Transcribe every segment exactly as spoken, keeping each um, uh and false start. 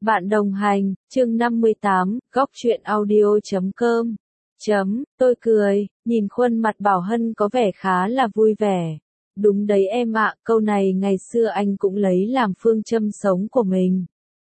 Bạn đồng hành, chương năm mươi tám, góc truyện audio chấm com. Chấm, tôi cười, nhìn khuôn mặt Bảo Hân có vẻ khá là vui vẻ. Đúng đấy em ạ, câu này ngày xưa anh cũng lấy làm phương châm sống của mình.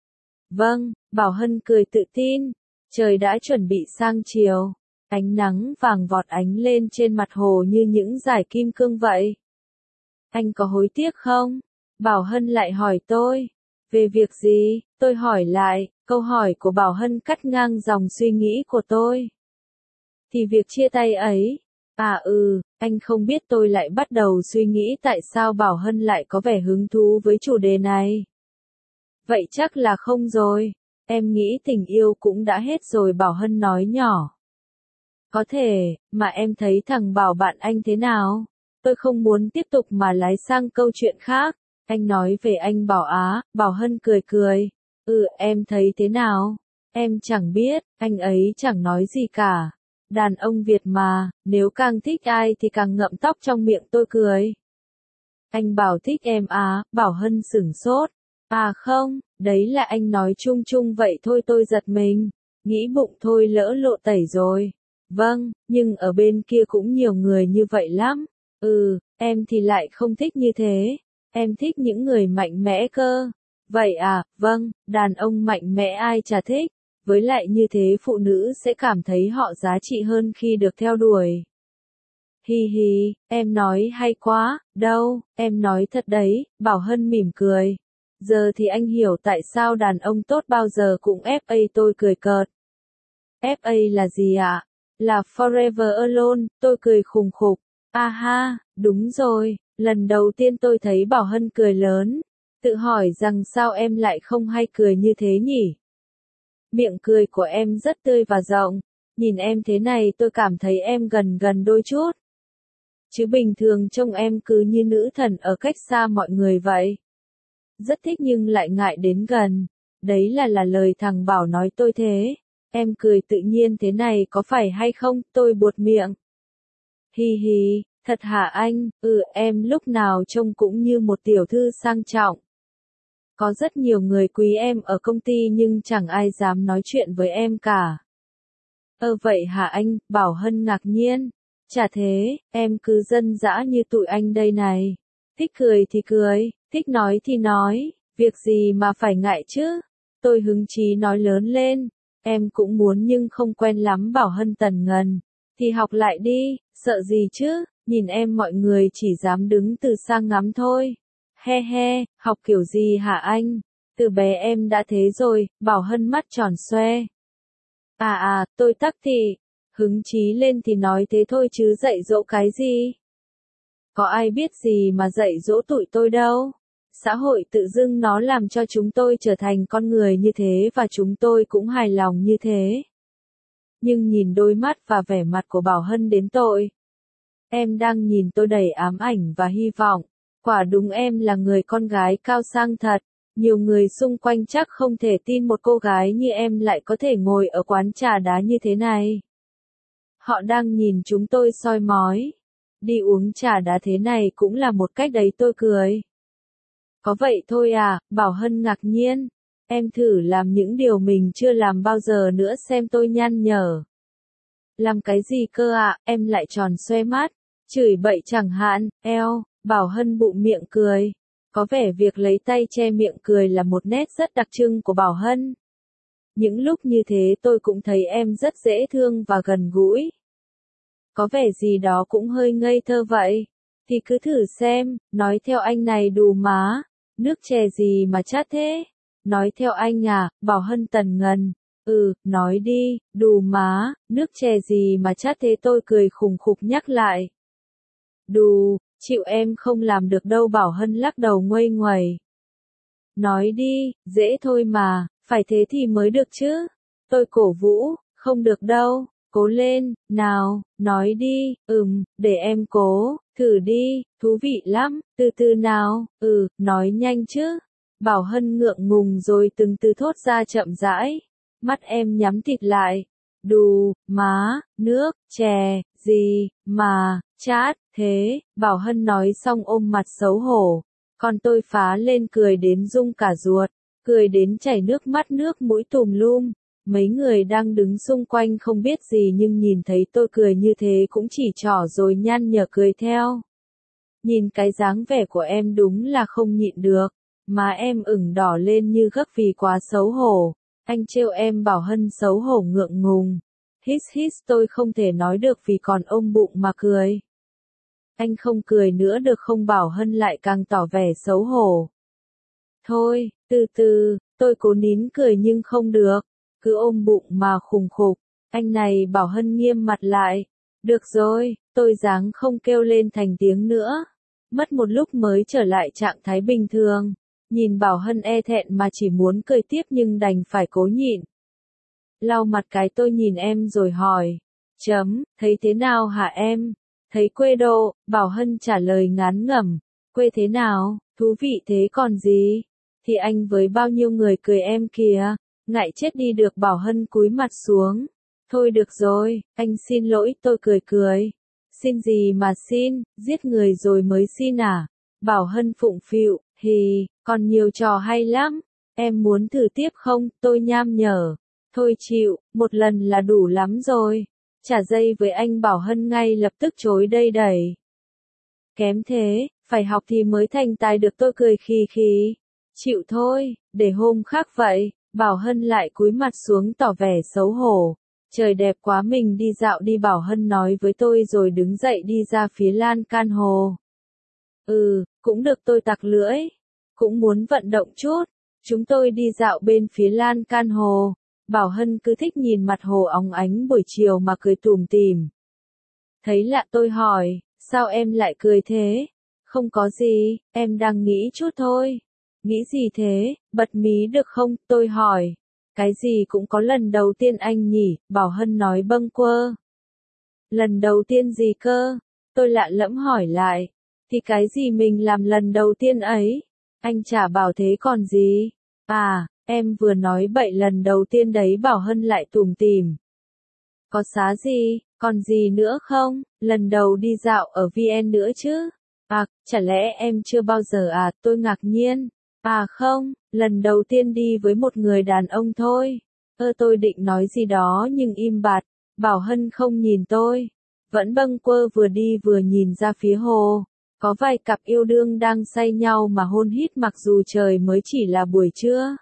Vâng, Bảo Hân cười tự tin. Trời đã chuẩn bị sang chiều. Ánh nắng vàng vọt ánh lên trên mặt hồ như những dải kim cương vậy. Anh có hối tiếc không? Bảo Hân lại hỏi tôi. Về việc gì? Tôi hỏi lại, câu hỏi của Bảo Hân cắt ngang dòng suy nghĩ của tôi. Thì việc chia tay ấy. À ừ, anh không biết tôi lại bắt đầu suy nghĩ tại sao Bảo Hân lại có vẻ hứng thú với chủ đề này. Vậy chắc là không rồi. Em nghĩ tình yêu cũng đã hết rồi, Bảo Hân nói nhỏ. Có thể, mà em thấy thằng Bảo bạn anh thế nào? Tôi không muốn tiếp tục mà lái sang câu chuyện khác. Anh nói về anh Bảo á, Bảo Hân cười cười. Ừ, em thấy thế nào? Em chẳng biết, anh ấy chẳng nói gì cả. Đàn ông Việt mà, nếu càng thích ai thì càng ngậm tóc trong miệng, tôi cười. Anh Bảo thích em á, Bảo Hân sửng sốt. À không, đấy là anh nói chung chung vậy thôi, tôi giật mình. Nghĩ bụng thôi lỡ lộ tẩy rồi. Vâng, nhưng ở bên kia cũng nhiều người như vậy lắm. Ừ, em thì lại không thích như thế. Em thích những người mạnh mẽ cơ. Vậy à, vâng, đàn ông mạnh mẽ ai chả thích. Với lại như thế phụ nữ sẽ cảm thấy họ giá trị hơn khi được theo đuổi. Hi hi, em nói hay quá, đâu, em nói thật đấy, Bảo Hân mỉm cười. Giờ thì anh hiểu tại sao đàn ông tốt bao giờ cũng ép a, tôi cười cợt. ép a là gì ạ? À? Là Forever Alone, tôi cười khùng khục. À ha, đúng rồi, lần đầu tiên tôi thấy Bảo Hân cười lớn. Tự hỏi rằng sao em lại không hay cười như thế nhỉ? Miệng cười của em rất tươi và rộng. Nhìn em thế này tôi cảm thấy em gần gần đôi chút. Chứ bình thường trông em cứ như nữ thần ở cách xa mọi người vậy. Rất thích nhưng lại ngại đến gần. Đấy là là lời thằng Bảo nói tôi thế. Em cười tự nhiên thế này có phải hay không? Tôi buột miệng. Hi hi, thật hả anh? Ừ, em lúc nào trông cũng như một tiểu thư sang trọng. Có rất nhiều người quý em ở công ty nhưng chẳng ai dám nói chuyện với em cả. Ơ vậy hả anh? Bảo Hân ngạc nhiên. Chả thế, em cứ dân dã như tụi anh đây này. Thích cười thì cười, thích nói thì nói, việc gì mà phải ngại chứ? Tôi hứng chí nói lớn lên. Em cũng muốn nhưng không quen lắm, Bảo Hân tần ngần. Thì học lại đi, sợ gì chứ, nhìn em mọi người chỉ dám đứng từ xa ngắm thôi. He he, học kiểu gì hả anh? Từ bé em đã thế rồi, Bảo Hân mắt tròn xoe. À à, tôi tắc thì, hứng chí lên thì nói thế thôi chứ dạy dỗ cái gì? Có ai biết gì mà dạy dỗ tụi tôi đâu. Xã hội tự dưng nó làm cho chúng tôi trở thành con người như thế và chúng tôi cũng hài lòng như thế. Nhưng nhìn đôi mắt và vẻ mặt của Bảo Hân đến tội. Em đang nhìn tôi đầy ám ảnh và hy vọng. Quả đúng em là người con gái cao sang thật. Nhiều người xung quanh chắc không thể tin một cô gái như em lại có thể ngồi ở quán trà đá như thế này. Họ đang nhìn chúng tôi soi mói. Đi uống trà đá thế này cũng là một cách đấy, tôi cười. Có vậy thôi à, Bảo Hân ngạc nhiên. Em thử làm những điều mình chưa làm bao giờ nữa xem, tôi nhăn nhở. Làm cái gì cơ ạ? À? Em lại tròn xoe mắt. Chửi bậy chẳng hạn, eo, Bảo Hân bụng miệng cười. Có vẻ việc lấy tay che miệng cười là một nét rất đặc trưng của Bảo Hân. Những lúc như thế tôi cũng thấy em rất dễ thương và gần gũi. Có vẻ gì đó cũng hơi ngây thơ vậy. Thì cứ thử xem, nói theo anh này đù má. Nước chè gì mà chát thế? Nói theo anh à, Bảo Hân tần ngần. Ừ, nói đi, đù má, nước chè gì mà chát thế, tôi cười khùng khục nhắc lại. Đù, chịu em không làm được đâu, Bảo Hân lắc đầu nguây nguẩy. Nói đi, dễ thôi mà, phải thế thì mới được chứ. Tôi cổ vũ, không được đâu, cố lên, nào, nói đi, ừm, để em cố, thử đi, thú vị lắm, từ từ nào, ừ, nói nhanh chứ. Bảo Hân ngượng ngùng rồi từng từ thốt ra chậm rãi. Mắt em nhắm tịt lại. Đù, má, nước, chè, gì, mà, chát, thế, Bảo Hân nói xong ôm mặt xấu hổ. Còn tôi phá lên cười đến rung cả ruột. cười đến chảy nước mắt nước mũi tùm lum. Mấy người đang đứng xung quanh không biết gì nhưng nhìn thấy tôi cười như thế cũng chỉ trỏ rồi nhăn nhở cười theo. Nhìn cái dáng vẻ của em đúng là không nhịn được, mà em ửng đỏ lên như gấc vì quá xấu hổ. Anh trêu em Bảo Hân xấu hổ ngượng ngùng. Hít hít tôi không thể nói được vì còn ôm bụng mà cười. Anh không cười nữa được không? Bảo Hân lại càng tỏ vẻ xấu hổ. Thôi, từ từ, tôi cố nín cười nhưng không được, cứ ôm bụng mà khùng khục. Anh này Bảo Hân nghiêm mặt lại. Được rồi, tôi dáng không kêu lên thành tiếng nữa. Mất một lúc mới trở lại trạng thái bình thường. Nhìn Bảo Hân e thẹn mà chỉ muốn cười tiếp nhưng đành phải cố nhịn. Lau mặt cái tôi nhìn em rồi hỏi. Chấm, thấy thế nào hả em? Thấy quê độ, Bảo Hân trả lời ngán ngẩm. Quê thế nào, thú vị thế còn gì? Thì anh với bao nhiêu người cười em kìa. Ngại chết đi được. Bảo Hân cúi mặt xuống. Thôi được rồi, anh xin lỗi. Tôi cười cười. Xin gì mà xin, giết người rồi mới xin à? Bảo Hân phụng phịu, hì, còn nhiều trò hay lắm. Em muốn thử tiếp không? Tôi nham nhở. Thôi chịu, một lần là đủ lắm rồi. Trả dây với anh. Bảo Hân ngay lập tức chối đây đẩy. Kém thế, phải học thì mới thành tài được. Tôi cười khì khì. Chịu thôi, để hôm khác vậy. Bảo Hân lại cúi mặt xuống tỏ vẻ xấu hổ. Trời đẹp quá mình đi dạo đi. Bảo Hân nói với tôi rồi đứng dậy đi ra phía lan can hồ. Ừ, cũng được. Tôi tặc lưỡi. Cũng muốn vận động chút. Chúng tôi đi dạo bên phía lan can hồ. Bảo Hân cứ thích nhìn mặt hồ óng ánh buổi chiều mà cười tủm tỉm. Thấy lạ tôi hỏi, sao em lại cười thế? Không có gì, em đang nghĩ chút thôi. Nghĩ gì thế, bật mí được không? Tôi hỏi. Cái gì cũng có lần đầu tiên anh nhỉ? Bảo Hân nói bâng quơ. Lần đầu tiên gì cơ? Tôi lạ lẫm hỏi lại. Thì cái gì mình làm lần đầu tiên ấy? Anh chả bảo thế còn gì? À, em vừa nói bậy lần đầu tiên đấy. Bảo Hân lại tủm tỉm. Có xá gì, còn gì nữa không? Lần đầu đi dạo ở vê en nữa chứ? À, chả lẽ em chưa bao giờ à? Tôi ngạc nhiên. À không, lần đầu tiên đi với một người đàn ông thôi. Ơ tôi định nói gì đó nhưng im bặt. Bảo Hân không nhìn tôi. Vẫn bâng quơ vừa đi vừa nhìn ra phía hồ. Có vài cặp yêu đương đang say nhau mà hôn hít mặc dù trời mới chỉ là buổi trưa.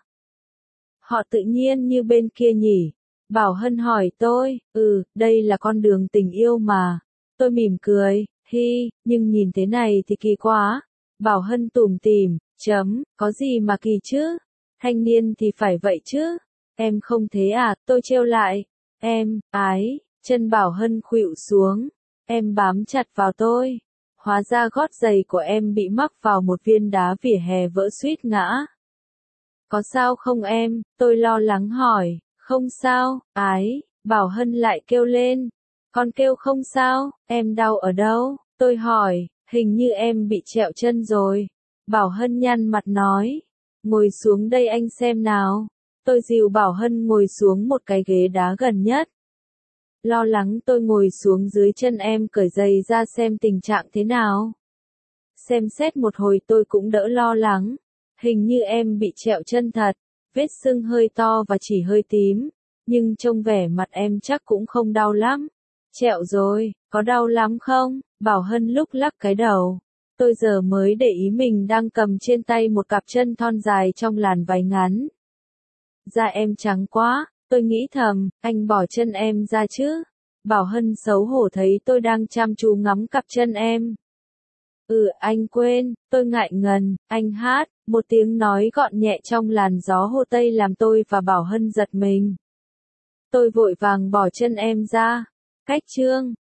Họ tự nhiên như bên kia nhỉ? Bảo Hân hỏi tôi. Ừ, đây là con đường tình yêu mà. Tôi mỉm cười. Hi, nhưng nhìn thế này thì kỳ quá. Bảo Hân tủm tỉm. Chấm, có gì mà kỳ chứ? Thanh niên thì phải vậy chứ? Em không thế à? Tôi trêu lại. Em, ái, chân Bảo Hân khuỵu xuống. Em bám chặt vào tôi. Hóa ra gót giày của em bị mắc vào một viên đá vỉa hè vỡ suýt ngã. Có sao không em? Tôi lo lắng hỏi. Không sao, ái, Bảo Hân lại kêu lên. Con kêu không sao, em đau ở đâu? Tôi hỏi, hình như em bị trẹo chân rồi. Bảo Hân nhăn mặt nói. Ngồi xuống đây anh xem nào. Tôi dìu Bảo Hân ngồi xuống một cái ghế đá gần nhất. Lo lắng tôi ngồi xuống dưới chân em cởi giày ra xem tình trạng thế nào. Xem xét một hồi tôi cũng đỡ lo lắng. Hình như em bị trẹo chân thật. Vết sưng hơi to và chỉ hơi tím. Nhưng trông vẻ mặt em chắc cũng không đau lắm. Trẹo rồi, có đau lắm không? Bảo Hân lúc lắc cái đầu. Tôi giờ mới để ý mình đang cầm trên tay một cặp chân thon dài trong làn váy ngắn. Da em trắng quá, tôi nghĩ thầm, anh bỏ chân em ra chứ. Bảo Hân xấu hổ thấy tôi đang chăm chú ngắm cặp chân em. Ừ, anh quên, tôi ngại ngần, anh hát, một tiếng nói gọn nhẹ trong làn gió hồ Tây làm tôi và Bảo Hân giật mình. Tôi vội vàng bỏ chân em ra. Cách chương